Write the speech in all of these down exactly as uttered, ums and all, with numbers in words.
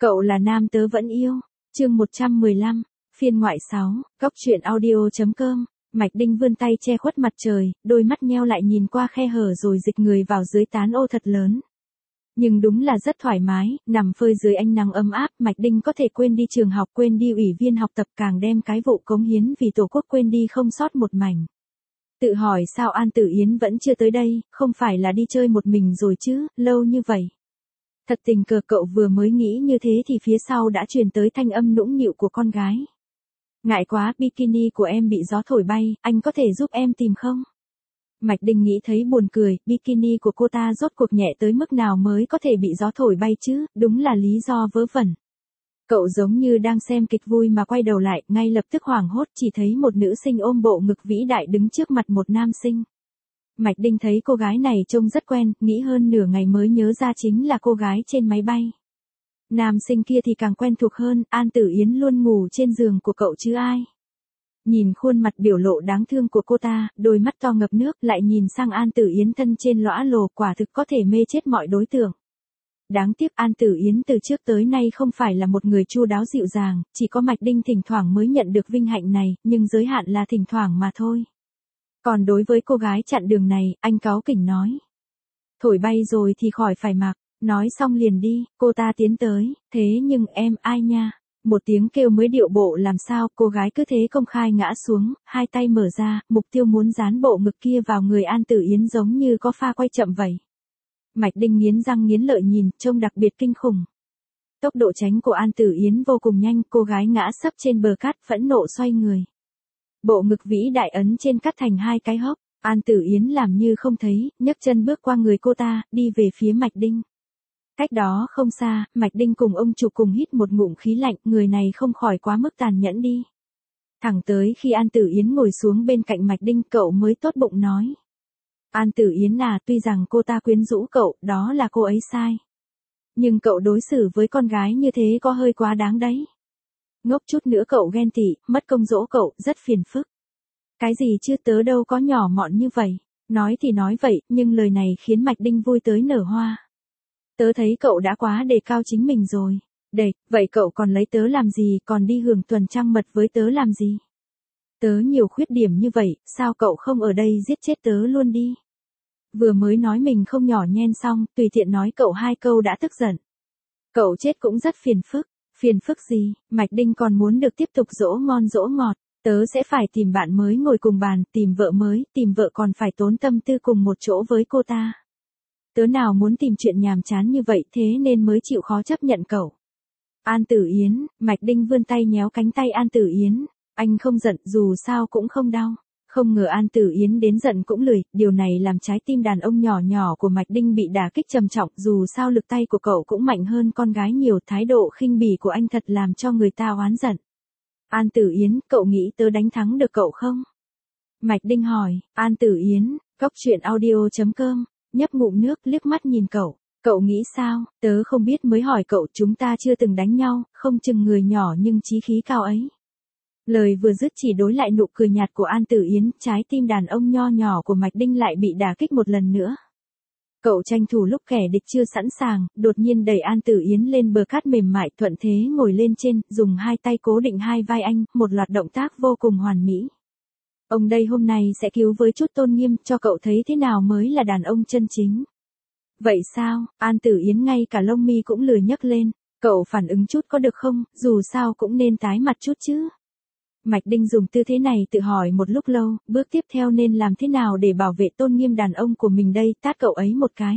Cậu là nam tớ vẫn yêu. Chương một trăm mười lăm, phiên ngoại sáu, góc truyện audio chấm com. Mạch Đinh vươn tay che khuất mặt trời, đôi mắt nheo lại nhìn qua khe hở rồi dịch người vào dưới tán ô thật lớn. Nhưng đúng là rất thoải mái, nằm phơi dưới ánh nắng ấm áp, Mạch Đinh có thể quên đi trường học, quên đi ủy viên học tập, càng đem cái vụ cống hiến vì Tổ quốc quên đi không sót một mảnh. Tự hỏi sao An Tử Yến vẫn chưa tới đây, không phải là đi chơi một mình rồi chứ, lâu như vậy. Thật tình cờ cậu vừa mới nghĩ như thế thì phía sau đã truyền tới thanh âm nũng nịu của con gái. Ngại quá, bikini của em bị gió thổi bay, anh có thể giúp em tìm không? Mạch Đinh nghĩ thấy buồn cười, bikini của cô ta rốt cuộc nhẹ tới mức nào mới có thể bị gió thổi bay chứ, đúng là lý do vớ vẩn. Cậu giống như đang xem kịch vui mà quay đầu lại, ngay lập tức hoảng hốt chỉ thấy một nữ sinh ôm bộ ngực vĩ đại đứng trước mặt một nam sinh. Mạch Đinh thấy cô gái này trông rất quen, nghĩ hơn nửa ngày mới nhớ ra chính là cô gái trên máy bay. Nam sinh kia thì càng quen thuộc hơn, An Tử Yến luôn ngủ trên giường của cậu chứ ai. Nhìn khuôn mặt biểu lộ đáng thương của cô ta, đôi mắt to ngập nước, lại nhìn sang An Tử Yến thân trên lõa lồ, quả thực có thể mê chết mọi đối tượng. Đáng tiếc An Tử Yến từ trước tới nay không phải là một người chu đáo dịu dàng, chỉ có Mạch Đinh thỉnh thoảng mới nhận được vinh hạnh này, nhưng giới hạn là thỉnh thoảng mà thôi. Còn đối với cô gái chặn đường này, anh cáu kỉnh nói. Thổi bay rồi thì khỏi phải mặc, nói xong liền đi, cô ta tiến tới, thế nhưng em ai nha? Một tiếng kêu mới điệu bộ làm sao, cô gái cứ thế công khai ngã xuống, hai tay mở ra, mục tiêu muốn dán bộ ngực kia vào người An Tử Yến giống như có pha quay chậm vậy. Mạch Đinh nghiến răng nghiến lợi nhìn, trông đặc biệt kinh khủng. Tốc độ tránh của An Tử Yến vô cùng nhanh, cô gái ngã sấp trên bờ cát phẫn nộ xoay người. Bộ ngực vĩ đại ấn trên cắt thành hai cái hốc, An Tử Yến làm như không thấy, nhấc chân bước qua người cô ta, đi về phía Mạch Đinh. Cách đó không xa, Mạch Đinh cùng ông chủ cùng hít một ngụm khí lạnh, người này không khỏi quá mức tàn nhẫn đi. Thẳng tới khi An Tử Yến ngồi xuống bên cạnh Mạch Đinh, cậu mới tốt bụng nói. An Tử Yến à, tuy rằng cô ta quyến rũ cậu, đó là cô ấy sai. Nhưng cậu đối xử với con gái như thế có hơi quá đáng đấy. Ngốc chút nữa cậu ghen tị, mất công dỗ cậu, rất phiền phức. Cái gì chứ, tớ đâu có nhỏ mọn như vậy. Nói thì nói vậy, nhưng lời này khiến Mạch Đinh vui tới nở hoa. Tớ thấy cậu đã quá đề cao chính mình rồi. Để, vậy cậu còn lấy tớ làm gì, còn đi hưởng tuần trăng mật với tớ làm gì? Tớ nhiều khuyết điểm như vậy, sao cậu không ở đây giết chết tớ luôn đi? Vừa mới nói mình không nhỏ nhen xong, tùy tiện nói cậu hai câu đã tức giận. Cậu chết cũng rất phiền phức. Phiền phức gì, Mạch Đinh còn muốn được tiếp tục dỗ ngon dỗ ngọt. Tớ sẽ phải tìm bạn mới ngồi cùng bàn, tìm vợ mới, tìm vợ còn phải tốn tâm tư cùng một chỗ với cô ta. Tớ nào muốn tìm chuyện nhàm chán như vậy, thế nên mới chịu khó chấp nhận cậu. An Tử Yến, Mạch Đinh vươn tay nhéo cánh tay An Tử Yến. Anh không giận, dù sao cũng không đau. Không ngờ An Tử Yến đến giận cũng lười, điều này làm trái tim đàn ông nhỏ nhỏ của Mạch Đinh bị đả kích trầm trọng, dù sao lực tay của cậu cũng mạnh hơn con gái nhiều, thái độ khinh bỉ của anh thật làm cho người ta oán giận. An Tử Yến, cậu nghĩ tớ đánh thắng được cậu không? Mạch Đinh hỏi. An Tử Yến, góc truyện audio chấm com, nhấp ngụm nước liếc mắt nhìn cậu. Cậu nghĩ sao, tớ không biết mới hỏi cậu, chúng ta chưa từng đánh nhau, không chừng người nhỏ nhưng chí khí cao ấy. Lời vừa dứt chỉ đối lại nụ cười nhạt của An Tử Yến, trái tim đàn ông nho nhỏ của Mạch Đinh lại bị đả kích một lần nữa. Cậu tranh thủ lúc kẻ địch chưa sẵn sàng, đột nhiên đẩy An Tử Yến lên bờ cát mềm mại, thuận thế ngồi lên trên, dùng hai tay cố định hai vai anh, một loạt động tác vô cùng hoàn mỹ. Ông đây hôm nay sẽ cứu với chút tôn nghiêm, cho cậu thấy thế nào mới là đàn ông chân chính. Vậy sao, An Tử Yến ngay cả lông mi cũng lười nhấc lên, cậu phản ứng chút có được không, dù sao cũng nên tái mặt chút chứ. Mạch Đinh dùng tư thế này tự hỏi một lúc lâu, bước tiếp theo nên làm thế nào để bảo vệ tôn nghiêm đàn ông của mình đây, tát cậu ấy một cái.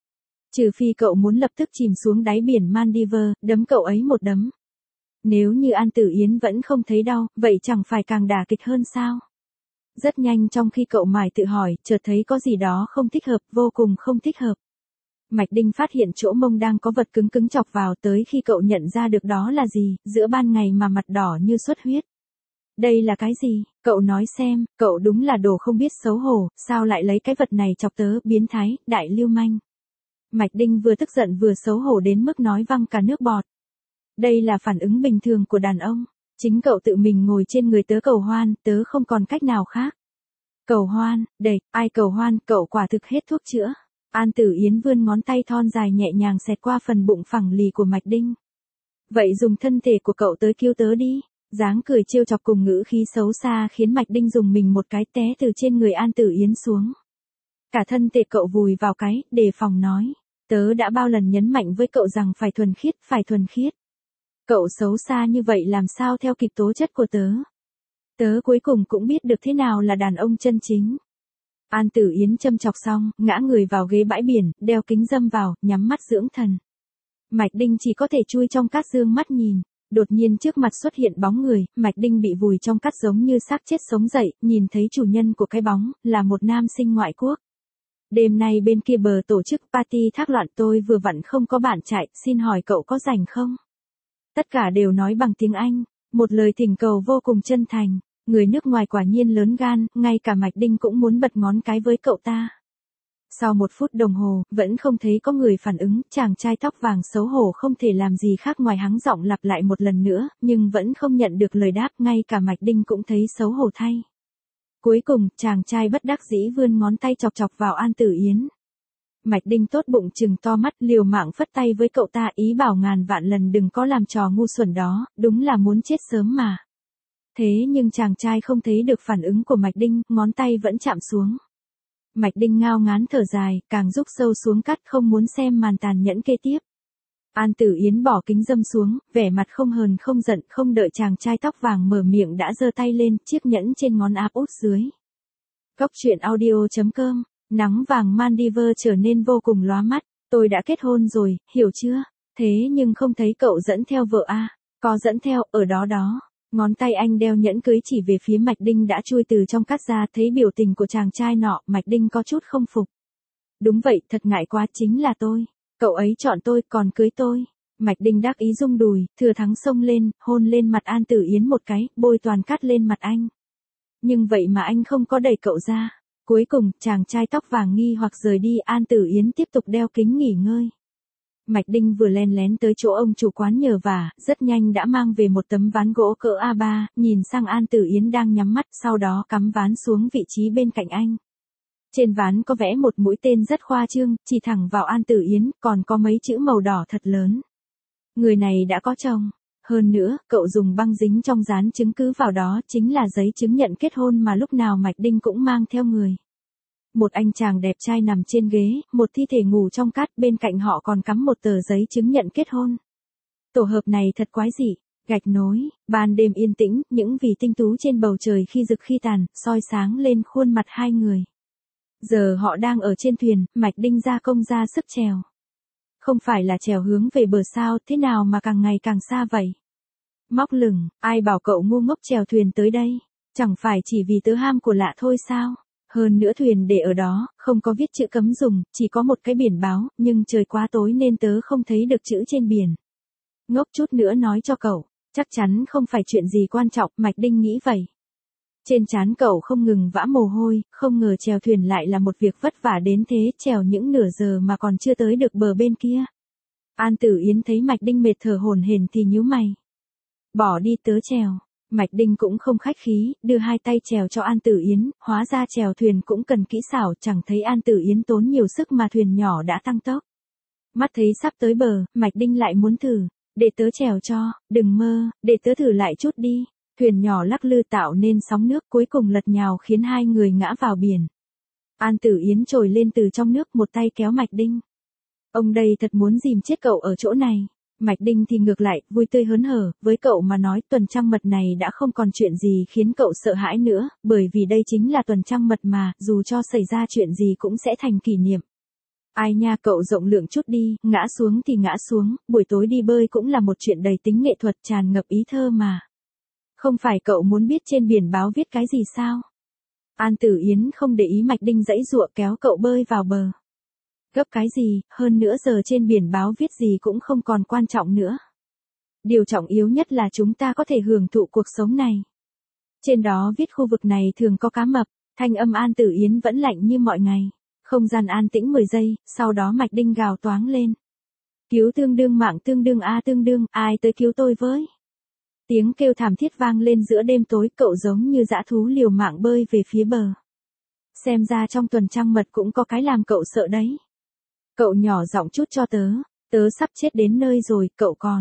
Trừ phi cậu muốn lập tức chìm xuống đáy biển Maldives, đấm cậu ấy một đấm. Nếu như An Tử Yến vẫn không thấy đau, vậy chẳng phải càng đả kịch hơn sao? Rất nhanh trong khi cậu mải tự hỏi, chợt thấy có gì đó không thích hợp, vô cùng không thích hợp. Mạch Đinh phát hiện chỗ mông đang có vật cứng cứng chọc vào, tới khi cậu nhận ra được đó là gì, giữa ban ngày mà mặt đỏ như xuất huyết. Đây là cái gì, cậu nói xem, cậu đúng là đồ không biết xấu hổ, sao lại lấy cái vật này chọc tớ, biến thái, đại lưu manh. Mạch Đinh vừa tức giận vừa xấu hổ đến mức nói văng cả nước bọt. Đây là phản ứng bình thường của đàn ông, chính cậu tự mình ngồi trên người tớ cầu hoan, tớ không còn cách nào khác. Cầu hoan, đây, ai cầu hoan, cậu quả thực hết thuốc chữa. An Tử Yến vươn ngón tay thon dài nhẹ nhàng xẹt qua phần bụng phẳng lì của Mạch Đinh. Vậy dùng thân thể của cậu tới cứu tớ đi. Dáng cười trêu chọc cùng ngữ khí xấu xa khiến Mạch Đinh dùng mình một cái té từ trên người An Tử Yến xuống. Cả thân thể cậu vùi vào cái, đề phòng nói. Tớ đã bao lần nhấn mạnh với cậu rằng phải thuần khiết, phải thuần khiết. Cậu xấu xa như vậy làm sao theo kịp tố chất của tớ. Tớ cuối cùng cũng biết được thế nào là đàn ông chân chính. An Tử Yến châm chọc xong, ngã người vào ghế bãi biển, đeo kính râm vào, nhắm mắt dưỡng thần. Mạch Đinh chỉ có thể chui trong cát dương mắt nhìn. Đột nhiên trước mặt xuất hiện bóng người, Mạch Đinh bị vùi trong cát giống như xác chết sống dậy, nhìn thấy chủ nhân của cái bóng, là một nam sinh ngoại quốc. Đêm nay bên kia bờ tổ chức party thác loạn, tôi vừa vặn không có bạn chạy, xin hỏi cậu có rảnh không? Tất cả đều nói bằng tiếng Anh, một lời thỉnh cầu vô cùng chân thành. Người nước ngoài quả nhiên lớn gan, ngay cả Mạch Đinh cũng muốn bật ngón cái với cậu ta. Sau một phút đồng hồ, vẫn không thấy có người phản ứng, chàng trai tóc vàng xấu hổ không thể làm gì khác ngoài hắng giọng lặp lại một lần nữa, nhưng vẫn không nhận được lời đáp, ngay cả Mạch Đinh cũng thấy xấu hổ thay. Cuối cùng, chàng trai bất đắc dĩ vươn ngón tay chọc chọc vào An Tử Yến. Mạch Đinh tốt bụng trừng to mắt, liều mạng phất tay với cậu ta, ý bảo ngàn vạn lần đừng có làm trò ngu xuẩn đó, đúng là muốn chết sớm mà. Thế nhưng chàng trai không thấy được phản ứng của Mạch Đinh, ngón tay vẫn chạm xuống. Mạch Đinh ngao ngán thở dài, càng rúc sâu xuống cắt, không muốn xem màn tàn nhẫn kế tiếp. An Tử Yến bỏ kính râm xuống, vẻ mặt không hờn không giận, không đợi chàng trai tóc vàng mở miệng đã giơ tay lên, chiếc nhẫn trên ngón áp út dưới. Cốc truyện audio chấm com, nắng vàng Maldives trở nên vô cùng lóa mắt, tôi đã kết hôn rồi, hiểu chưa? Thế nhưng không thấy cậu dẫn theo vợ à? Có dẫn theo, ở đó đó. Ngón tay anh đeo nhẫn cưới chỉ về phía Mạch Đinh đã chui từ trong cát ra, thấy biểu tình của chàng trai nọ, Mạch Đinh có chút không phục. Đúng vậy, thật ngại quá, chính là tôi. Cậu ấy chọn tôi, còn cưới tôi. Mạch Đinh đắc ý rung đùi, thừa thắng xông lên, hôn lên mặt An Tử Yến một cái, bôi toàn cát lên mặt anh. Nhưng vậy mà anh không có đẩy cậu ra. Cuối cùng, chàng trai tóc vàng nghi hoặc rời đi, An Tử Yến tiếp tục đeo kính nghỉ ngơi. Mạch Đinh vừa len lén tới chỗ ông chủ quán nhờ vả, rất nhanh đã mang về một tấm ván gỗ cỡ a ba, nhìn sang An Tử Yến đang nhắm mắt, sau đó cắm ván xuống vị trí bên cạnh anh. Trên ván có vẽ một mũi tên rất khoa trương, chỉ thẳng vào An Tử Yến, còn có mấy chữ màu đỏ thật lớn. Người này đã có chồng. Hơn nữa, cậu dùng băng dính trong dán chứng cứ vào đó, chính là giấy chứng nhận kết hôn mà lúc nào Mạch Đinh cũng mang theo người. Một anh chàng đẹp trai nằm trên ghế, một thi thể ngủ trong cát, bên cạnh họ còn cắm một tờ giấy chứng nhận kết hôn. Tổ hợp này thật quái dị. Gạch nối, ban đêm yên tĩnh, những vì tinh tú trên bầu trời khi rực khi tàn, soi sáng lên khuôn mặt hai người. Giờ họ đang ở trên thuyền, Mạch Đinh ra công ra sức chèo. Không phải là chèo hướng về bờ sao, thế nào mà càng ngày càng xa vậy? Móc lửng, ai bảo cậu ngu ngốc chèo thuyền tới đây? Chẳng phải chỉ vì tớ ham của lạ thôi sao? Hơn nữa thuyền để ở đó, không có viết chữ cấm dùng, chỉ có một cái biển báo, nhưng trời quá tối nên tớ không thấy được chữ trên biển. Ngốc chút nữa nói cho cậu, chắc chắn không phải chuyện gì quan trọng, Mạch Đinh nghĩ vậy. Trên trán cậu không ngừng vã mồ hôi, không ngờ chèo thuyền lại là một việc vất vả đến thế, chèo những nửa giờ mà còn chưa tới được bờ bên kia. An Tử Yến thấy Mạch Đinh mệt thở hổn hển thì nhíu mày. Bỏ đi, tớ chèo. Mạch Đinh cũng không khách khí, đưa hai tay chèo cho An Tử Yến, hóa ra chèo thuyền cũng cần kỹ xảo, chẳng thấy An Tử Yến tốn nhiều sức mà thuyền nhỏ đã tăng tốc. Mắt thấy sắp tới bờ, Mạch Đinh lại muốn thử, để tớ chèo cho, đừng mơ, để tớ thử lại chút đi. Thuyền nhỏ lắc lư tạo nên sóng nước, cuối cùng lật nhào khiến hai người ngã vào biển. An Tử Yến trồi lên từ trong nước, một tay kéo Mạch Đinh. Ông đây thật muốn dìm chết cậu ở chỗ này. Mạch Đinh thì ngược lại, vui tươi hớn hở, với cậu mà nói tuần trăng mật này đã không còn chuyện gì khiến cậu sợ hãi nữa, bởi vì đây chính là tuần trăng mật mà, dù cho xảy ra chuyện gì cũng sẽ thành kỷ niệm. Ai nha, cậu rộng lượng chút đi, ngã xuống thì ngã xuống, buổi tối đi bơi cũng là một chuyện đầy tính nghệ thuật, tràn ngập ý thơ mà. Không phải cậu muốn biết trên biển báo viết cái gì sao? An Tử Yến không để ý Mạch Đinh giãy giụa kéo cậu bơi vào bờ. Gấp cái gì, hơn nữa giờ trên biển báo viết gì cũng không còn quan trọng nữa. Điều trọng yếu nhất là chúng ta có thể hưởng thụ cuộc sống này. Trên đó viết khu vực này thường có cá mập, thanh âm An Tử Yến vẫn lạnh như mọi ngày. Không gian an tĩnh mười giây, sau đó Mạch Đinh gào toáng lên. Cứu tương đương mạng tương đương a tương đương, ai tới cứu tôi với? Tiếng kêu thảm thiết vang lên giữa đêm tối, cậu giống như dã thú liều mạng bơi về phía bờ. Xem ra trong tuần trăng mật cũng có cái làm cậu sợ đấy. Cậu nhỏ giọng chút cho tớ, tớ sắp chết đến nơi rồi, cậu còn.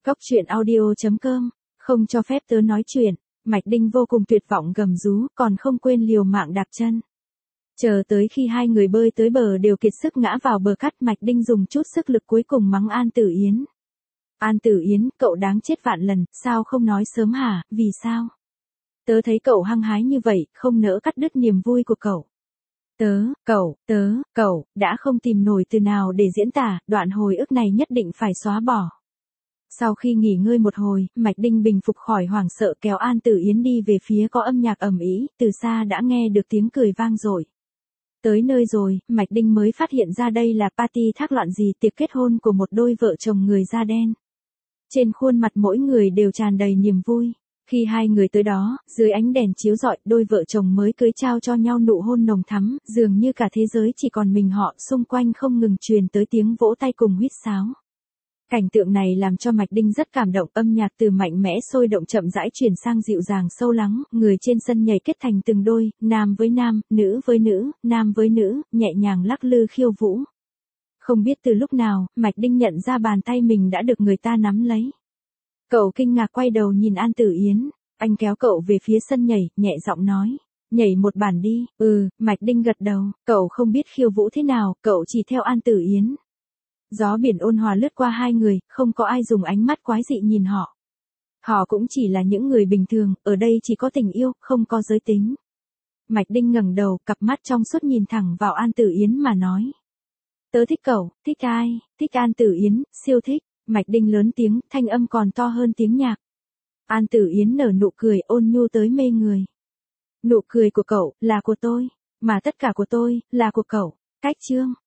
Cóc truyện audio chấm com, không cho phép tớ nói chuyện. Mạch Đinh vô cùng tuyệt vọng gầm rú, còn không quên liều mạng đạp chân. Chờ tới khi hai người bơi tới bờ đều kiệt sức ngã vào bờ cát, Mạch Đinh dùng chút sức lực cuối cùng mắng An Tử Yến. An Tử Yến, cậu đáng chết vạn lần, sao không nói sớm hả, vì sao? Tớ thấy cậu hăng hái như vậy, không nỡ cắt đứt niềm vui của cậu. Tớ, cậu, tớ, cậu, đã không tìm nổi từ nào để diễn tả, đoạn hồi ức này nhất định phải xóa bỏ. Sau khi nghỉ ngơi một hồi, Mạch Đinh bình phục khỏi hoảng sợ kéo An Tử Yến đi về phía có âm nhạc ầm ĩ, từ xa đã nghe được tiếng cười vang dội. Tới nơi rồi, Mạch Đinh mới phát hiện ra đây là party thác loạn gì, tiệc kết hôn của một đôi vợ chồng người da đen. Trên khuôn mặt mỗi người đều tràn đầy niềm vui. Khi hai người tới đó, dưới ánh đèn chiếu rọi, đôi vợ chồng mới cưới trao cho nhau nụ hôn nồng thắm, dường như cả thế giới chỉ còn mình họ, xung quanh không ngừng truyền tới tiếng vỗ tay cùng huýt sáo. Cảnh tượng này làm cho Mạch Đinh rất cảm động, âm nhạc từ mạnh mẽ sôi động chậm rãi chuyển sang dịu dàng sâu lắng, người trên sân nhảy kết thành từng đôi, nam với nam, nữ với nữ, nam với nữ, nhẹ nhàng lắc lư khiêu vũ. Không biết từ lúc nào, Mạch Đinh nhận ra bàn tay mình đã được người ta nắm lấy. Cậu kinh ngạc quay đầu nhìn An Tử Yến, anh kéo cậu về phía sân nhảy, nhẹ giọng nói, nhảy một bản đi. Ừ, Mạch Đinh gật đầu, cậu không biết khiêu vũ thế nào, cậu chỉ theo An Tử Yến. Gió biển ôn hòa lướt qua hai người, không có ai dùng ánh mắt quái dị nhìn họ. Họ cũng chỉ là những người bình thường, ở đây chỉ có tình yêu, không có giới tính. Mạch Đinh ngẩng đầu, cặp mắt trong suốt nhìn thẳng vào An Tử Yến mà nói. Tớ thích cậu, thích ai, thích An Tử Yến, siêu thích. Mạch Đinh lớn tiếng, thanh âm còn to hơn tiếng nhạc. An Tử Yến nở nụ cười ôn nhu tới mê người. Nụ cười của cậu, là của tôi, mà tất cả của tôi, là của cậu. Cách chương.